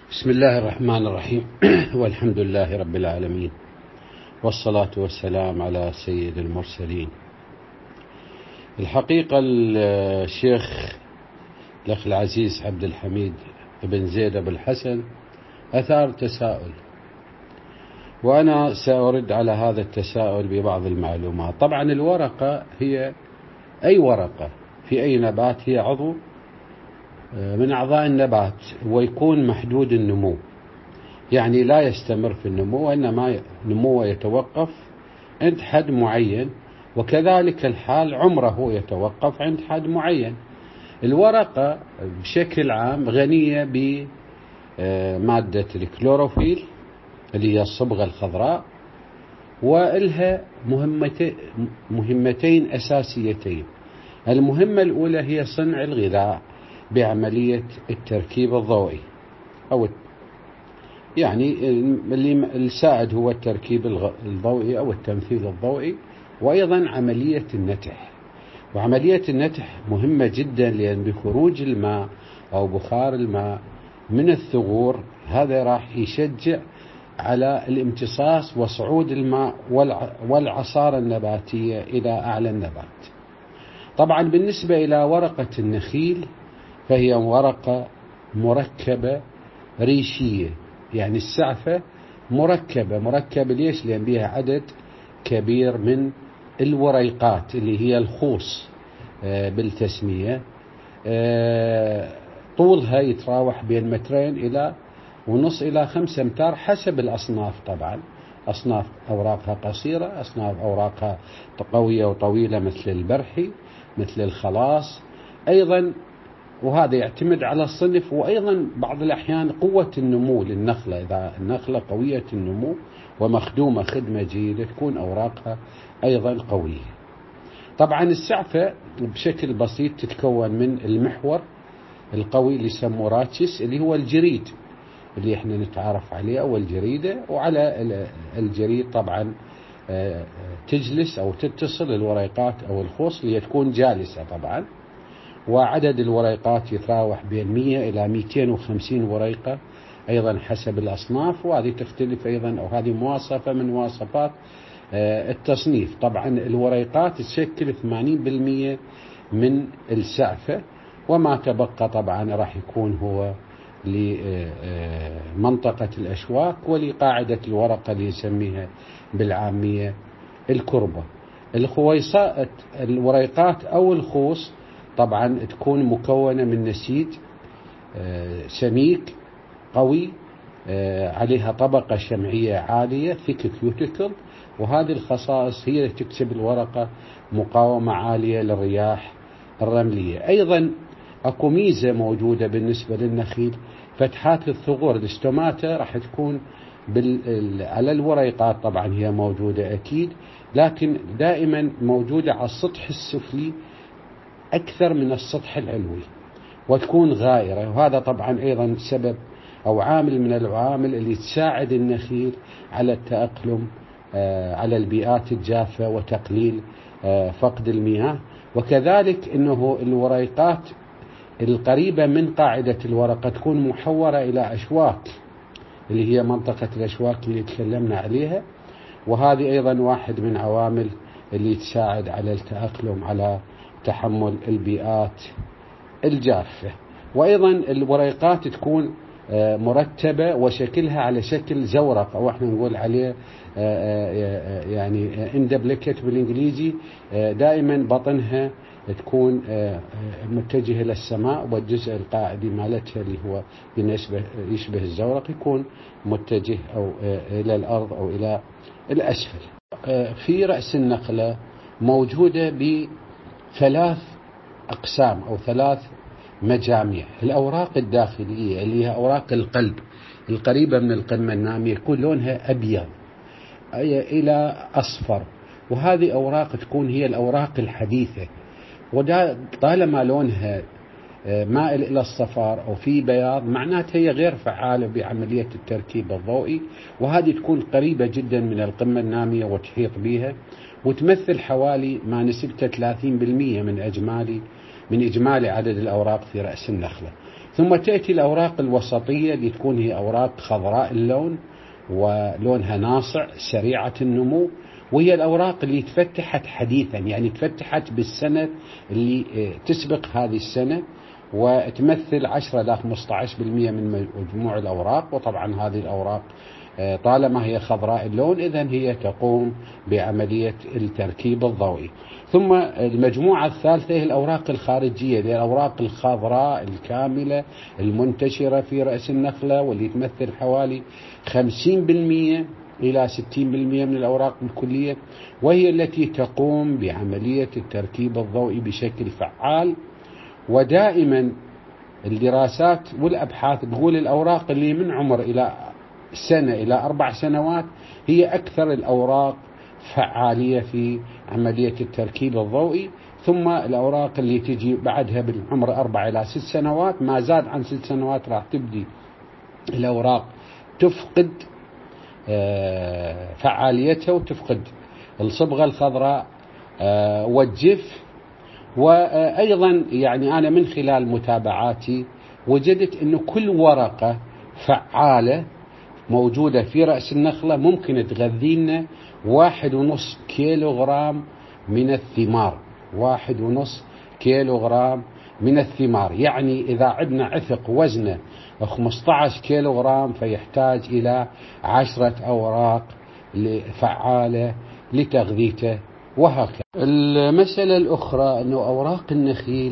بسم الله الرحمن الرحيم والحمد لله رب العالمين، والصلاة والسلام على سيد المرسلين. الحقيقة الشيخ الأخ العزيز عبد الحميد بن زيد أبو الحسن أثار تساؤل، وأنا سأرد على هذا التساؤل ببعض المعلومات. طبعا الورقة هي أي ورقة في أي نبات هي عضو من أعضاء النبات، ويكون محدود النمو، يعني لا يستمر في النمو، وإنما نموه يتوقف عند حد معين، وكذلك الحال عمره يتوقف عند حد معين. الورقة بشكل عام غنية بمادة الكلوروفيل اللي هي الصبغة الخضراء، وإلها مهمتين أساسيتين. المهمة الأولى هي صنع الغذاء بعملية التركيب الضوئي، أو يعني السائد هو التركيب الضوئي أو التمثيل الضوئي، وأيضا عملية النتح. وعملية النتح مهمة جدا، لأن بخروج الماء أو بخار الماء من الثغور هذا راح يشجع على الامتصاص وصعود الماء والعصارة النباتية إلى أعلى النبات. طبعا بالنسبة إلى ورقة النخيل فهي ورقة مركبة ريشية، يعني السعفة مركبة ليش؟ لأن بها عدد كبير من الوريقات اللي هي الخوص بالتسمية. طولها يتراوح بين 2.5 إلى 5 أمتار حسب الأصناف. طبعا أصناف أوراقها قصيرة، أصناف أوراقها قوية وطويلة مثل البرحي، مثل الخلاص أيضا، وهذا يعتمد على الصنف، وأيضا بعض الأحيان قوة النمو للنخلة. إذا النخلة قوية النمو ومخدومة خدمة جيدة تكون أوراقها أيضا قوية. طبعا السعفة بشكل بسيط تتكون من المحور القوي اللي يسموه راتشس، اللي هو الجريد اللي احنا نتعرف عليه، أو الجريدة. وعلى الجريد طبعا تجلس أو تتصل الوريقات أو الخوص اللي تكون جالسة طبعا، وعدد الوريقات يتراوح بين 100 إلى 250 وريقة أيضا حسب الأصناف، وهذه تختلف أيضا، أو هذه مواصفة من مواصفات التصنيف. طبعا الوريقات تشكل 80% من السعفة، وما تبقى طبعا راح يكون هو لمنطقة الأشواك ولقاعدة الورقة اللي يسميها بالعامية الكربة. الوريقات أو الخوص طبعا تكون مكونة من نسيج سميك قوي، عليها طبقة شمعية عالية ثيك كيوتيكل، وهذه الخصائص هي اللي تكسب الورقة مقاومة عالية للرياح الرملية. أيضا أكو ميزة موجودة بالنسبة للنخيل، فتحات الثغور الاستوماتا راح تكون على الوريقات، طبعا هي موجودة أكيد، لكن دائما موجودة على السطح السفلي أكثر من السطح العلوي، وتكون غائرة. وهذا طبعا أيضا سبب أو عامل من العوامل اللي تساعد النخيل على التأقلم على البيئات الجافة وتقليل فقد المياه. وكذلك أنه الوريقات القريبة من قاعدة الورقة تكون محورة إلى أشواك، اللي هي منطقة الأشواك اللي تكلمنا عليها، وهذه أيضا واحد من عوامل اللي تساعد على التأقلم على تحمل البيئات الجافة. وأيضا الوريقات تكون مرتبة وشكلها على شكل زورق، أو احنا نقول عليه يعني اندبليكت بالإنجليزي. دائما بطنها تكون متجهة للسماء، والجزء القاعدي مالتها اللي هو يشبه الزورق يكون متجه أو إلى الأرض أو إلى الأسفل. في رأس النخلة موجودة بثلاث أقسام أو 3 مجاميع. الأوراق الداخلية اللي هي أوراق القلب القريبة من القمة النامية يكون لونها أبيض إلى أصفر، وهذه أوراق تكون هي الأوراق الحديثة، وطالما لونها مائل إلى الصفار أو في بياض معناتها هي غير فعالة بعملية التركيب الضوئي، وهذه تكون قريبة جدا من القمة النامية وتحيط بها، وتمثل حوالي ما نسبته 30% من إجمالي عدد الأوراق في رأس النخلة. ثم تأتي الأوراق الوسطية اللي تكون هي أوراق خضراء اللون ولونها ناصع سريعة النمو، وهي الأوراق اللي تفتحت حديثا، يعني تفتحت بالسنة اللي تسبق هذه السنة، وتمثل 10 إلى 15% من مجموع الأوراق. وطبعا هذه الأوراق طالما هي خضراء اللون إذن هي تقوم بعملية التركيب الضوئي. ثم المجموعة الثالثة هي الأوراق الخارجية، هي الأوراق الخضراء الكاملة المنتشرة في رأس النخلة، واللي تمثل حوالي 50% إلى 60% من الأوراق الكلية، وهي التي تقوم بعملية التركيب الضوئي بشكل فعال. ودائما الدراسات والأبحاث تقول الأوراق اللي من عمر إلى سنة إلى 4 سنوات هي أكثر الأوراق فعالية في عملية التركيب الضوئي، ثم الأوراق اللي تجي بعدها بالعمر 4 إلى 6 سنوات، ما زاد عن 6 سنوات راح تبدي الأوراق تفقد فعاليتها وتفقد الصبغة الخضراء والجف. وأيضا يعني أنا من خلال متابعاتي وجدت أنه كل ورقة فعالة موجودة في رأس النخلة ممكن تغذينا 1.5 كيلوغرام من الثمار. 1.5 كيلوغرام من الثمار، يعني إذا عندنا عثق وزنه 15 كيلوغرام فيحتاج إلى 10 أوراق فعالة لتغذيته، وهكذا. المسألة الأخرى أنه أوراق النخيل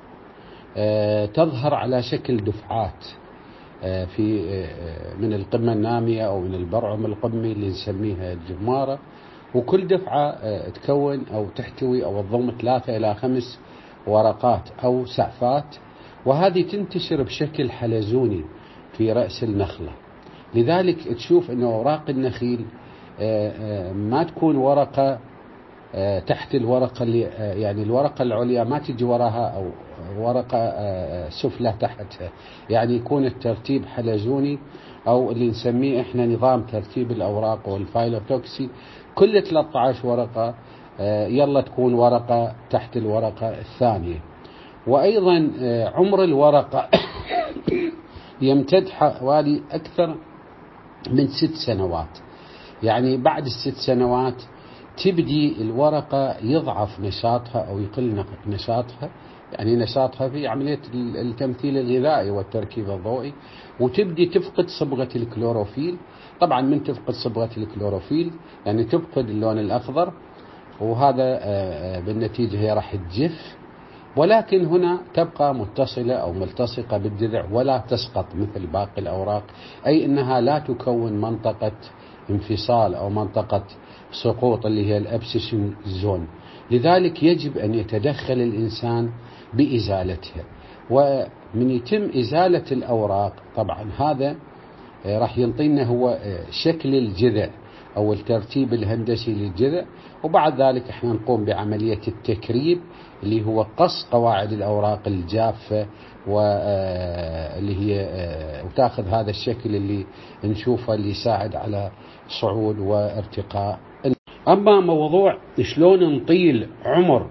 تظهر على شكل دفعات في من القمة النامية أو من البرعم القمي اللي نسميها الجمارة، وكل دفعة تكون أو تحتوي أو تضم 3 إلى 5 ورقات أو سعفات، وهذه تنتشر بشكل حلزوني في رأس النخلة. لذلك تشوف أن أوراق النخيل ما تكون ورقة تحت الورقة اللي يعني الورقة العليا ما تجي وراها أو ورقة سفلى تحتها، يعني يكون الترتيب حلزوني أو اللي نسميه إحنا نظام ترتيب الأوراق والفايلوتوكسي. كل 13 ورقة يلا تكون ورقة تحت الورقة الثانية. وأيضا عمر الورقة يمتد حوالي أكثر من 6 سنوات، يعني بعد ال6 سنوات تبدي الورقة يضعف نشاطها أو يقل نشاطها، يعني نشاطها في عملية التمثيل الغذائي والتركيب الضوئي، وتبدي تفقد صبغة الكلوروفيل. طبعا من تفقد صبغة الكلوروفيل يعني تفقد اللون الأخضر، وهذا بالنتيجة هي راح تجف، ولكن هنا تبقى متصلة أو ملتصقة بالجذع ولا تسقط مثل باقي الأوراق، أي أنها لا تكون منطقة انفصال أو منطقة سقوط اللي هي الأبسيشن زون. لذلك يجب أن يتدخل الإنسان بإزالتها. ومن يتم إزالة الأوراق طبعا هذا راح ينطينا هو شكل الجذع أو الترتيب الهندسي للجذع، وبعد ذلك احنا نقوم بعملية التكريب اللي هو قص قواعد الأوراق الجافة واللي هي وتاخذ هذا الشكل اللي نشوفه اللي يساعد على صعود وارتقاء. أما موضوع شلون نطيل عمر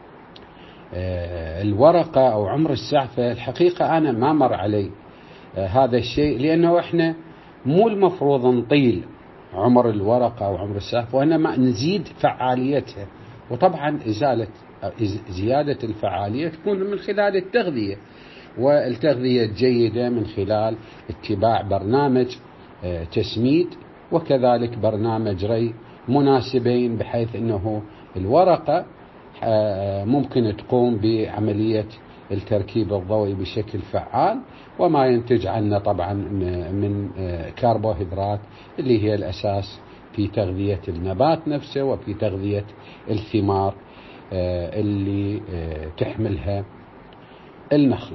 الورقة أو عمر السعفة، الحقيقة أنا ما مر علي هذا الشيء، لأنه إحنا مو المفروض نطيل عمر الورقة أو عمر السعفة، وإنما نزيد فعاليتها. وطبعا زيادة الفعالية تكون من خلال التغذية، والتغذية الجيدة من خلال اتباع برنامج تسميد وكذلك برنامج ري مناسبين، بحيث أنه الورقة ممكن تقوم بعملية التركيب الضوئي بشكل فعال، وما ينتج عنه طبعا من كربوهيدرات اللي هي الأساس في تغذية النبات نفسه وفي تغذية الثمار اللي تحملها النخلة.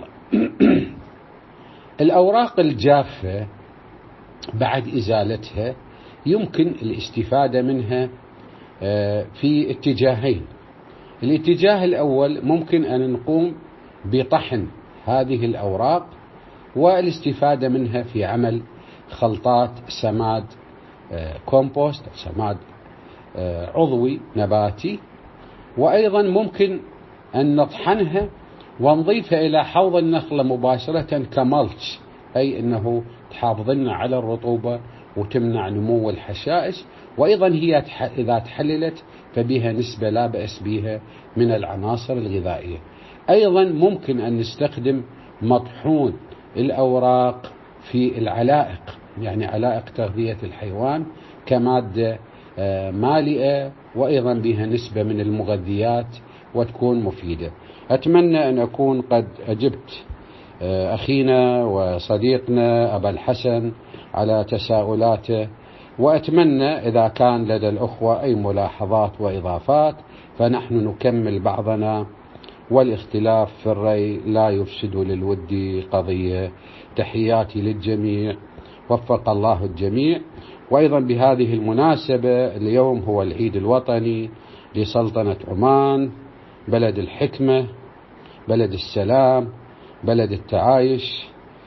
الأوراق الجافة بعد إزالتها يمكن الاستفادة منها في اتجاهين. الاتجاه الأول ممكن أن نقوم بطحن هذه الأوراق والاستفادة منها في عمل خلطات سماد كومبوست، سماد عضوي نباتي. وأيضا ممكن أن نطحنها ونضيفها إلى حوض النخلة مباشرة كملش، أي أنه تحافظ لنا على الرطوبة وتمنع نمو الحشائش. وأيضا هي إذا تحللت فبها نسبة لا بأس بها من العناصر الغذائية. أيضا ممكن أن نستخدم مطحون الأوراق في العلائق، يعني علائق تغذية الحيوان، كمادة مالئة وأيضا بها نسبة من المغذيات وتكون مفيدة. أتمنى أن أكون قد أجبت أخينا وصديقنا أبا الحسن على تساؤلاته، وأتمنى إذا كان لدى الأخوة أي ملاحظات وإضافات فنحن نكمل بعضنا، والاختلاف في الرأي لا يفسد للود قضية. تحياتي للجميع، وفق الله الجميع. وأيضا بهذه المناسبة اليوم هو العيد الوطني لسلطنة عمان، بلد الحكمة، بلد السلام، بلد التعايش.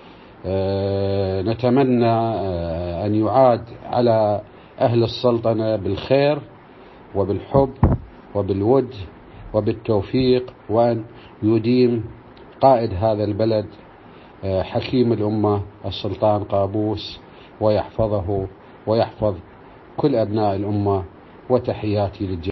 نتمنى أن يعاد على أهل السلطنة بالخير وبالحب وبالود وبالتوفيق، وأن يديم قائد هذا البلد حكيم الأمة السلطان قابوس، ويحفظه ويحفظ كل أبناء الأمة. وتحياتي للجميع.